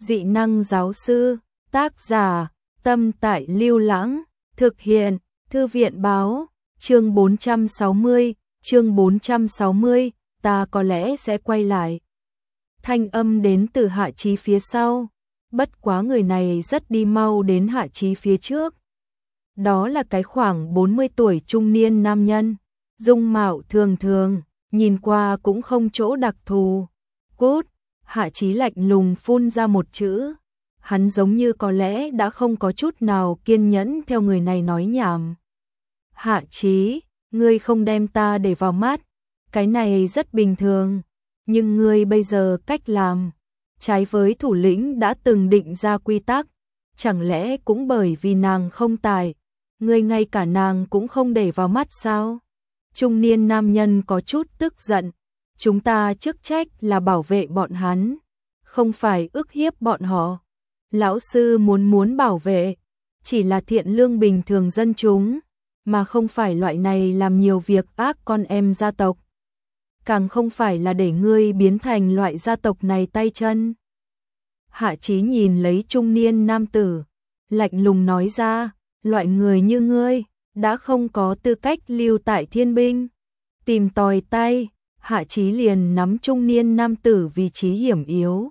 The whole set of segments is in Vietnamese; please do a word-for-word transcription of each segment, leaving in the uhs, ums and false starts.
Dị năng giáo sư, tác giả, Tâm Tại Lưu Lãng, thực hiện, Thư viện báo, chương bốn trăm sáu mươi, chương bốn trăm sáu mươi, ta có lẽ sẽ quay lại. Thanh âm đến từ Hạ Chí phía sau, bất quá người này rất đi mau đến Hạ Chí phía trước. Đó là cái khoảng bốn mươi tuổi trung niên nam nhân, dung mạo thường thường, nhìn qua cũng không chỗ đặc thù. Cút, Hạ Chí lạnh lùng phun ra một chữ. Hắn giống như có lẽ đã không có chút nào kiên nhẫn theo người này nói nhảm. Hạ Chí, ngươi không đem ta để vào mắt, cái này rất bình thường, nhưng ngươi bây giờ cách làm trái với thủ lĩnh đã từng định ra quy tắc, chẳng lẽ cũng bởi vì nàng không tài, ngươi ngay cả nàng cũng không để vào mắt sao? Trung niên nam nhân có chút tức giận, chúng ta chức trách là bảo vệ bọn hắn, không phải ức hiếp bọn họ. Lão sư muốn muốn bảo vệ, chỉ là thiện lương bình thường dân chúng, mà không phải loại này làm nhiều việc ác con em gia tộc. Càng không phải là để ngươi biến thành loại gia tộc này tay chân. Hạ Chí nhìn lấy trung niên nam tử, lạnh lùng nói ra, loại người như ngươi, đã không có tư cách lưu tại thiên binh. Tìm tòi tay, Hạ Chí liền nắm trung niên nam tử vị trí hiểm yếu.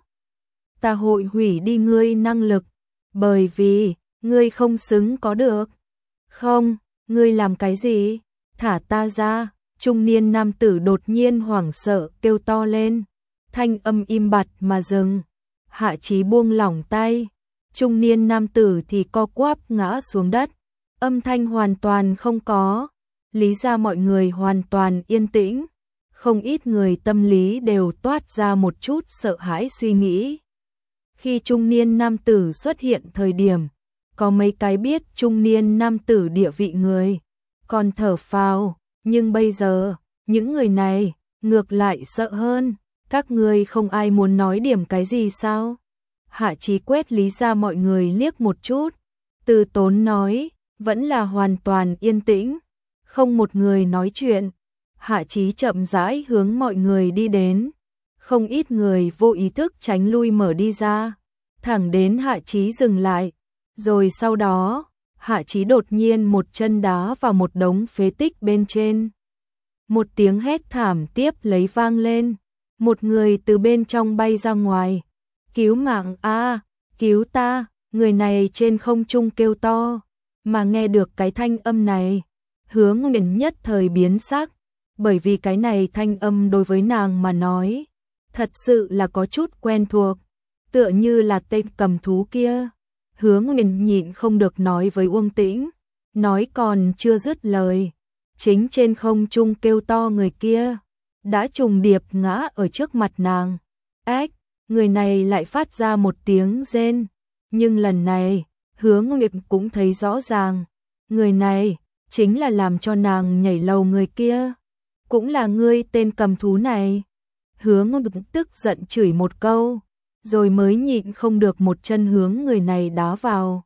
Ta hội hủy đi ngươi năng lực, bởi vì, ngươi không xứng có được. Không, ngươi làm cái gì? Thả ta ra, trung niên nam tử đột nhiên hoảng sợ kêu to lên. Thanh âm im bặt mà dừng. Hạ Chí buông lỏng tay, trung niên nam tử thì co quắp ngã xuống đất. Âm thanh hoàn toàn không có, lý ra mọi người hoàn toàn yên tĩnh. Không ít người tâm lý đều toát ra một chút sợ hãi suy nghĩ. Khi trung niên nam tử xuất hiện thời điểm, có mấy cái biết trung niên nam tử địa vị người, còn thở phào, nhưng bây giờ, những người này, ngược lại sợ hơn, các người không ai muốn nói điểm cái gì sao? Hạ Chí quét lý ra mọi người liếc một chút, từ tốn nói, vẫn là hoàn toàn yên tĩnh, không một người nói chuyện. Hạ Chí chậm rãi hướng mọi người đi đến, không ít người vô ý thức tránh lui mở đi ra, thẳng đến Hạ Chí dừng lại, rồi sau đó, Hạ Chí đột nhiên một chân đá vào một đống phế tích bên trên. Một tiếng hét thảm tiếp lấy vang lên, một người từ bên trong bay ra ngoài, cứu mạng a, cứu ta, người này trên không trung kêu to, mà nghe được cái thanh âm này, Hứa Nguyện nhất thời biến sắc. Bởi vì cái này thanh âm đối với nàng mà nói, thật sự là có chút quen thuộc, tựa như là tên cầm thú kia. Hứa Nguyện nhịn không được nói với Uông Tĩnh, nói còn chưa dứt lời, chính trên không trung kêu to người kia, đã trùng điệp ngã ở trước mặt nàng. Ách, người này lại phát ra một tiếng rên, nhưng lần này, Hứa Nguyện cũng thấy rõ ràng, người này chính là làm cho nàng nhảy lầu người kia. Cũng là ngươi tên cầm thú này. Hứa Ngôn tức giận chửi một câu, rồi mới nhịn không được một chân hướng người này đá vào.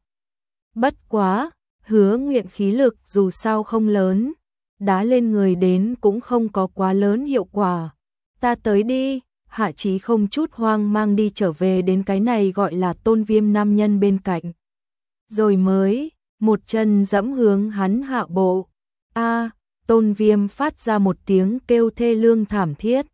Bất quá, Hứa Nguyện khí lực dù sao không lớn, đá lên người đến cũng không có quá lớn hiệu quả. Ta tới đi, Hạ Chí không chút hoang mang đi trở về đến cái này gọi là Tôn Viêm nam nhân bên cạnh. Rồi mới, một chân dẫm hướng hắn hạ bộ. A, Tôn Viêm phát ra một tiếng kêu thê lương thảm thiết.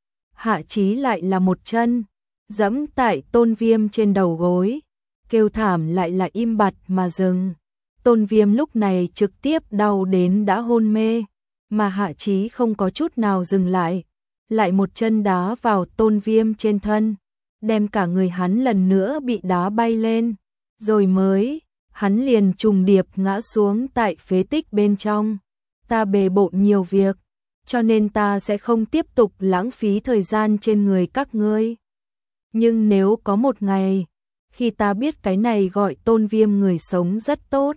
Hạ Chí lại là một chân, dẫm tại Tôn Viêm trên đầu gối, kêu thảm lại là im bặt mà dừng. Tôn Viêm lúc này trực tiếp đau đến đã hôn mê, mà Hạ Chí không có chút nào dừng lại, lại một chân đá vào Tôn Viêm trên thân, đem cả người hắn lần nữa bị đá bay lên, rồi mới, hắn liền trùng điệp ngã xuống tại phế tích bên trong. Ta bề bộn nhiều việc, cho nên ta sẽ không tiếp tục lãng phí thời gian trên người các ngươi. Nhưng nếu có một ngày, khi ta biết cái này gọi Tôn Viêm người sống rất tốt,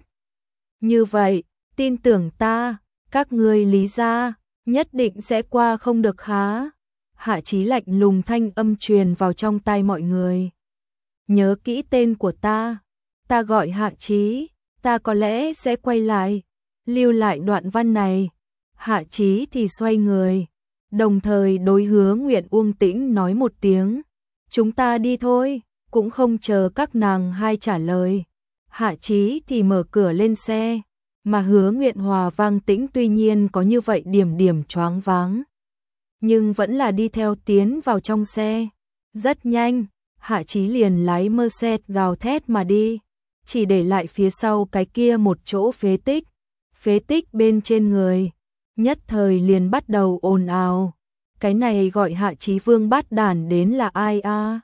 như vậy, tin tưởng ta, các ngươi lý ra, nhất định sẽ qua không được há. Hạ Chí lạnh lùng thanh âm truyền vào trong tai mọi người. Nhớ kỹ tên của ta, ta gọi Hạ Chí, ta có lẽ sẽ quay lại. Lưu lại đoạn văn này, Hạ Chí thì xoay người, đồng thời đối Hứa Nguyện Uông Tĩnh nói một tiếng, chúng ta đi thôi, cũng không chờ các nàng hai trả lời. Hạ Chí thì mở cửa lên xe, mà Hứa Nguyện Hòa Vang Tĩnh tuy nhiên có như vậy điểm điểm choáng váng, nhưng vẫn là đi theo tiến vào trong xe. Rất nhanh, Hạ Chí liền lái Mercedes gào thét mà đi, chỉ để lại phía sau cái kia một chỗ phế tích. Phế tích bên trên người, nhất thời liền bắt đầu ồn ào. Cái này gọi Hạ Chí Vương bát đản đến là ai a? À?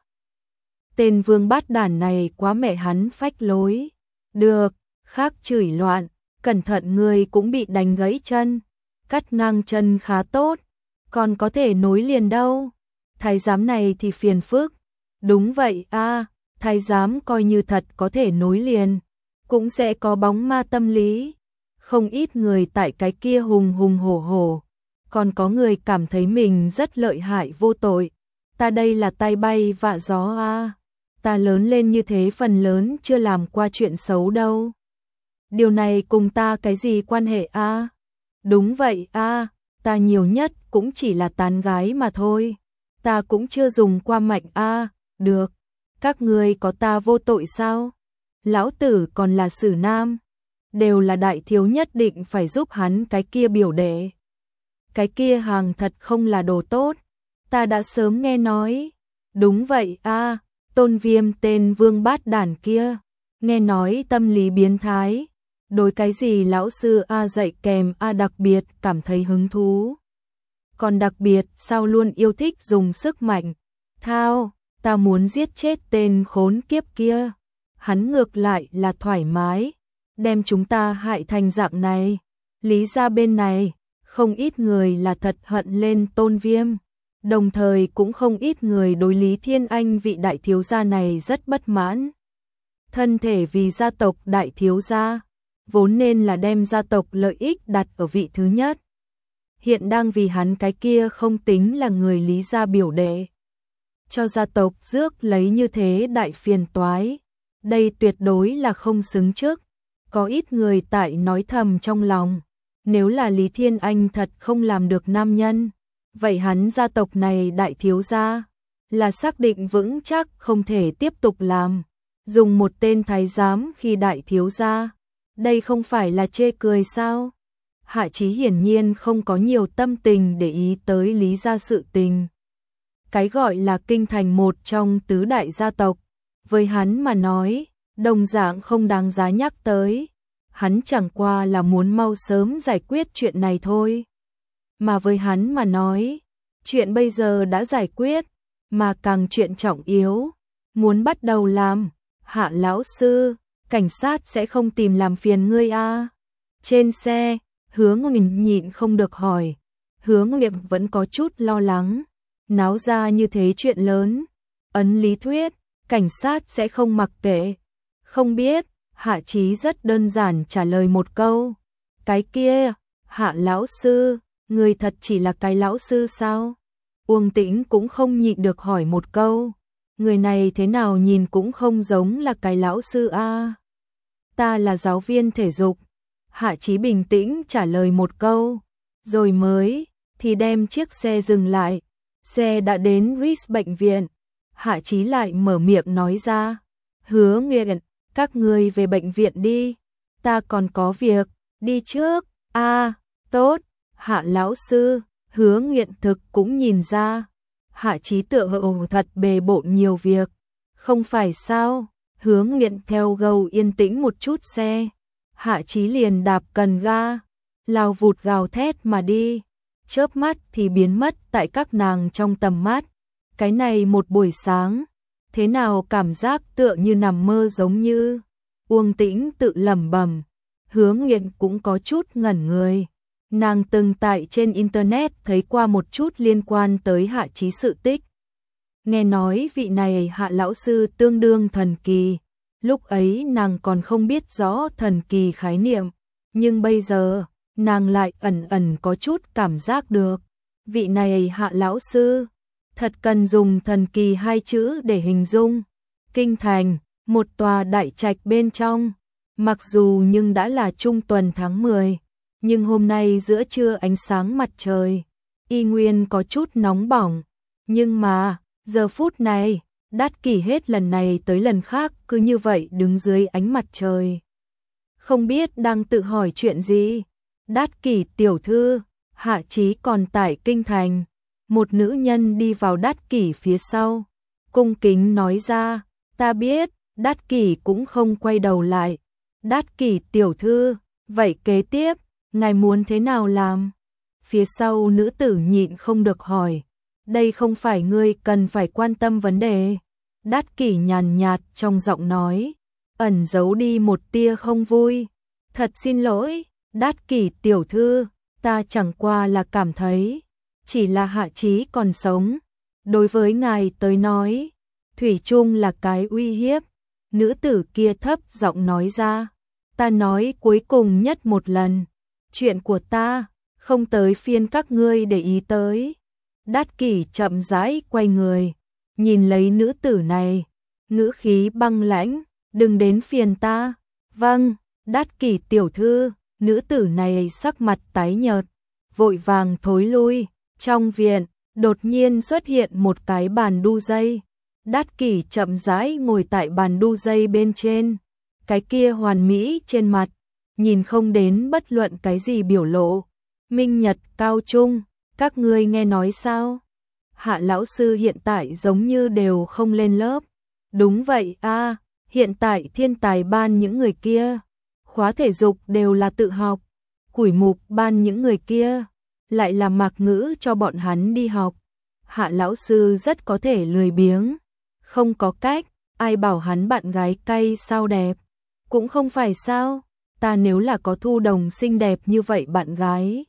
Tên Vương bát đản này quá mẹ hắn phách lối. Được, khác chửi loạn, cẩn thận người cũng bị đánh gãy chân. Cắt ngang chân khá tốt, còn có thể nối liền đâu. Thái giám này thì phiền phức. Đúng vậy a, à, thái giám coi như thật có thể nối liền, cũng sẽ có bóng ma tâm lý. Không ít người tại cái kia hùng hùng hổ hổ, còn có người cảm thấy mình rất lợi hại vô tội. Ta đây là tay bay vạ gió a, à. Ta lớn lên như thế phần lớn chưa làm qua chuyện xấu đâu. Điều này cùng ta cái gì quan hệ a? À? Đúng vậy a, à, ta nhiều nhất cũng chỉ là tán gái mà thôi. Ta cũng chưa dùng qua mạnh a, à. Được, các ngươi có ta vô tội sao? Lão tử còn là Sử Nam, đều là đại thiếu nhất định phải giúp hắn cái kia biểu đệ. Cái kia hàng thật không là đồ tốt, ta đã sớm nghe nói. Đúng vậy a, à, Tôn Viêm tên Vương bát đản kia, nghe nói tâm lý biến thái, đối cái gì lão sư a dạy kèm a đặc biệt cảm thấy hứng thú. Còn đặc biệt sao luôn yêu thích dùng sức mạnh. Thao, ta muốn giết chết tên khốn kiếp kia. Hắn ngược lại là thoải mái, đem chúng ta hại thành dạng này. Lý ra bên này, không ít người là thật hận lên Tôn Viêm, đồng thời cũng không ít người đối Lý Thiên Anh vị đại thiếu gia này rất bất mãn. Thân thể vì gia tộc đại thiếu gia, vốn nên là đem gia tộc lợi ích đặt ở vị thứ nhất. Hiện đang vì hắn cái kia không tính là người Lý gia biểu đệ, cho gia tộc rước lấy như thế đại phiền toái. Đây tuyệt đối là không xứng trước. Có ít người tại nói thầm trong lòng, nếu là Lý Thiên Anh thật không làm được nam nhân, vậy hắn gia tộc này đại thiếu gia là xác định vững chắc không thể tiếp tục làm. Dùng một tên thái giám khi đại thiếu gia, đây không phải là chê cười sao? Hạ Chí hiển nhiên không có nhiều tâm tình để ý tới Lý gia sự tình. Cái gọi là kinh thành một trong tứ đại gia tộc, với hắn mà nói, đồng dạng không đáng giá nhắc tới. Hắn chẳng qua là muốn mau sớm giải quyết chuyện này thôi. Mà với hắn mà nói, chuyện bây giờ đã giải quyết, mà càng chuyện trọng yếu, muốn bắt đầu làm. Hạ lão sư, cảnh sát sẽ không tìm làm phiền ngươi a? À? Trên xe, Hứa Nguyện nhịn không được hỏi. Hứa Nguyện vẫn có chút lo lắng, náo ra như thế chuyện lớn, ấn lý thuyết, cảnh sát sẽ không mặc kệ. Không biết, Hạ Chí rất đơn giản trả lời một câu. Cái kia, Hạ lão sư, người thật chỉ là cái lão sư sao? Uông Tĩnh cũng không nhịn được hỏi một câu. Người này thế nào nhìn cũng không giống là cái lão sư a. À? Ta là giáo viên thể dục. Hạ Chí bình tĩnh trả lời một câu, rồi mới thì đem chiếc xe dừng lại. Xe đã đến Ritz bệnh viện. Hạ Chí lại mở miệng nói ra, Hứa Nguyện, các ngươi về bệnh viện đi, ta còn có việc, đi trước. A, à, tốt. Hạ lão sư, Hứa Nguyện thực cũng nhìn ra, Hạ Chí tựa hồ thật bề bộn nhiều việc, không phải sao? Hứa Nguyện theo gầu yên tĩnh một chút xe, Hạ Chí liền đạp cần ga, lao vụt gào thét mà đi, chớp mắt thì biến mất tại các nàng trong tầm mắt. Cái này một buổi sáng, thế nào cảm giác tựa như nằm mơ giống như. Uông Tĩnh tự lẩm bẩm. Hứa Nguyện cũng có chút ngẩn người. Nàng từng tại trên internet thấy qua một chút liên quan tới Hạ Chí sự tích. Nghe nói vị này Hạ lão sư tương đương thần kỳ. Lúc ấy nàng còn không biết rõ thần kỳ khái niệm, nhưng bây giờ nàng lại ẩn ẩn có chút cảm giác được. Vị này Hạ lão sư thật cần dùng thần kỳ hai chữ để hình dung. Kinh thành, một tòa đại trạch bên trong, mặc dù nhưng đã là trung tuần tháng mười, nhưng hôm nay giữa trưa ánh sáng mặt trời y nguyên có chút nóng bỏng, nhưng mà giờ phút này Đát Kỷ hết lần này tới lần khác cứ như vậy đứng dưới ánh mặt trời. Không biết đang tự hỏi chuyện gì. Đát Kỷ tiểu thư, Hạ Chí còn tại kinh thành. Một nữ nhân đi vào Đát Kỷ phía sau, cung kính nói ra, ta biết. Đát Kỷ cũng không quay đầu lại. Đát Kỷ tiểu thư, vậy kế tiếp, ngài muốn thế nào làm? Phía sau nữ tử nhịn không được hỏi, đây không phải ngươi cần phải quan tâm vấn đề. Đát Kỷ nhàn nhạt trong giọng nói, ẩn giấu đi một tia không vui. Thật xin lỗi, Đát Kỷ tiểu thư, ta chẳng qua là cảm thấy, chỉ là Hạ Chí còn sống. Đối với ngài tới nói, thủy chung là cái uy hiếp. Nữ tử kia thấp giọng nói ra, ta nói cuối cùng nhất một lần, chuyện của ta, không tới phiên các ngươi để ý tới. Đát Kỷ chậm rãi quay người, nhìn lấy nữ tử này, ngữ khí băng lãnh, đừng đến phiền ta. Vâng, Đát Kỷ tiểu thư, nữ tử này sắc mặt tái nhợt, vội vàng thối lui. Trong viện, đột nhiên xuất hiện một cái bàn đu dây. Đát Kỷ chậm rãi ngồi tại bàn đu dây bên trên, cái kia hoàn mỹ trên mặt, nhìn không đến bất luận cái gì biểu lộ. Minh Nhật Cao Trung, các ngươi nghe nói sao? Hạ lão sư hiện tại giống như đều không lên lớp. Đúng vậy a, hiện tại thiên tài ban những người kia, khóa thể dục đều là tự học, củi mục ban những người kia, lại là mặc ngữ cho bọn hắn đi học. Hạ lão sư rất có thể lười biếng. Không có cách, ai bảo hắn bạn gái cay sao đẹp. Cũng không phải sao, ta nếu là có Thu Đồng xinh đẹp như vậy bạn gái,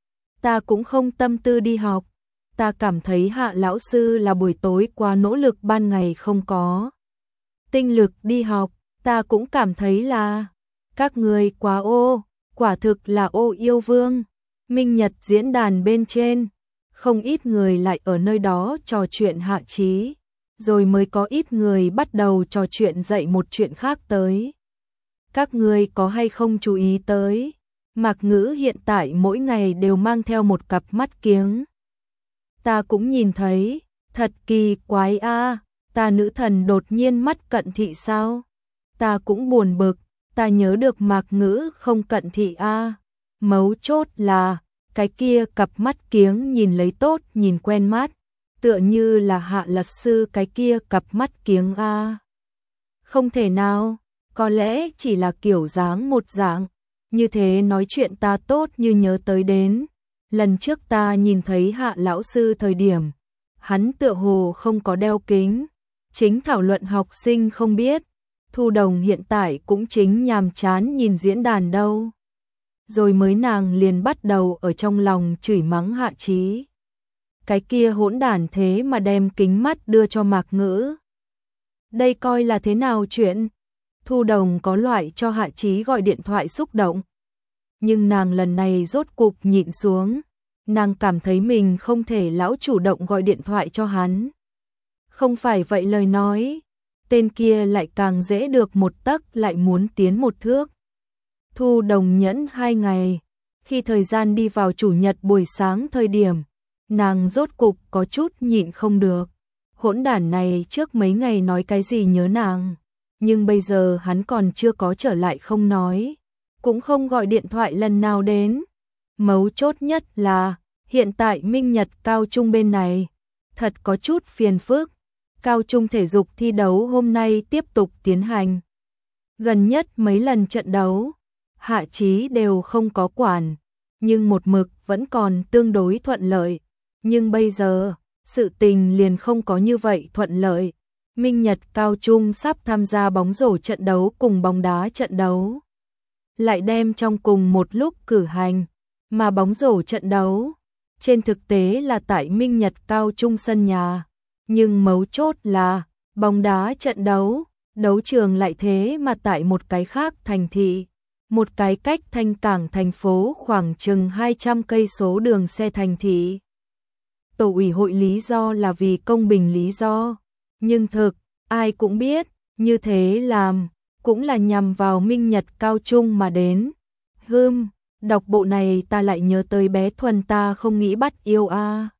ta cũng không tâm tư đi học. Ta cảm thấy Hạ lão sư là buổi tối quá nỗ lực, ban ngày không có tinh lực đi học. Ta cũng cảm thấy là các người quá ô, quả thực là ô yêu vương. Minh Nhật diễn đàn bên trên, không ít người lại ở nơi đó trò chuyện Hạ Chí, rồi mới có ít người bắt đầu trò chuyện dậy một chuyện khác tới. Các người có hay không chú ý tới, Mạc Ngữ hiện tại mỗi ngày đều mang theo một cặp mắt kiếng. Ta cũng nhìn thấy, thật kỳ quái a, ta nữ thần đột nhiên mắt cận thị sao? Ta cũng buồn bực, ta nhớ được Mạc Ngữ không cận thị a. Mấu chốt là, cái kia cặp mắt kiếng nhìn lấy tốt, nhìn quen mắt, tựa như là Hạ luật sư cái kia cặp mắt kiếng a. Không thể nào, có lẽ chỉ là kiểu dáng một dạng. Như thế nói chuyện ta tốt như nhớ tới đến, lần trước ta nhìn thấy Hạ lão sư thời điểm, hắn tựa hồ không có đeo kính, chính thảo luận học sinh không biết. Thu Đồng hiện tại cũng chính nhàm chán nhìn diễn đàn đâu. Rồi mới nàng liền bắt đầu ở trong lòng chửi mắng Hạ Chí. Cái kia hỗn đản thế mà đem kính mắt đưa cho Mạc Ngữ. Đây coi là thế nào chuyện? Thu Đồng có loại cho Hạ Chí gọi điện thoại xúc động. Nhưng nàng lần này rốt cục nhịn xuống. Nàng cảm thấy mình không thể lão chủ động gọi điện thoại cho hắn. Không phải vậy lời nói, tên kia lại càng dễ được một tấc lại muốn tiến một thước. Thu Đồng nhẫn hai ngày, khi thời gian đi vào chủ nhật buổi sáng thời điểm, nàng rốt cục có chút nhịn không được. Hỗn đản này trước mấy ngày nói cái gì nhớ nàng, nhưng bây giờ hắn còn chưa có trở lại không nói, cũng không gọi điện thoại lần nào đến. Mấu chốt nhất là, hiện tại Minh Nhật Cao Trung bên này, thật có chút phiền phức. Cao trung thể dục thi đấu hôm nay tiếp tục tiến hành. Gần nhất mấy lần trận đấu, Hạ Chí đều không có quản, nhưng một mực vẫn còn tương đối thuận lợi. Nhưng bây giờ, sự tình liền không có như vậy thuận lợi. Minh Nhật Cao Trung sắp tham gia bóng rổ trận đấu cùng bóng đá trận đấu, lại đem trong cùng một lúc cử hành, mà bóng rổ trận đấu trên thực tế là tại Minh Nhật Cao Trung sân nhà. Nhưng mấu chốt là, bóng đá trận đấu, đấu trường lại thế mà tại một cái khác thành thị, một cái cách Thanh Cảng thành phố khoảng chừng hai trăm cây số đường xe thành thị. Tổ ủy hội lý do là vì công bình lý do, nhưng thực, ai cũng biết, như thế làm, cũng là nhằm vào Minh Nhật Cao Trung mà đến. Hừm, đọc bộ này ta lại nhớ tới bé Thuần ta không nghĩ bắt yêu a.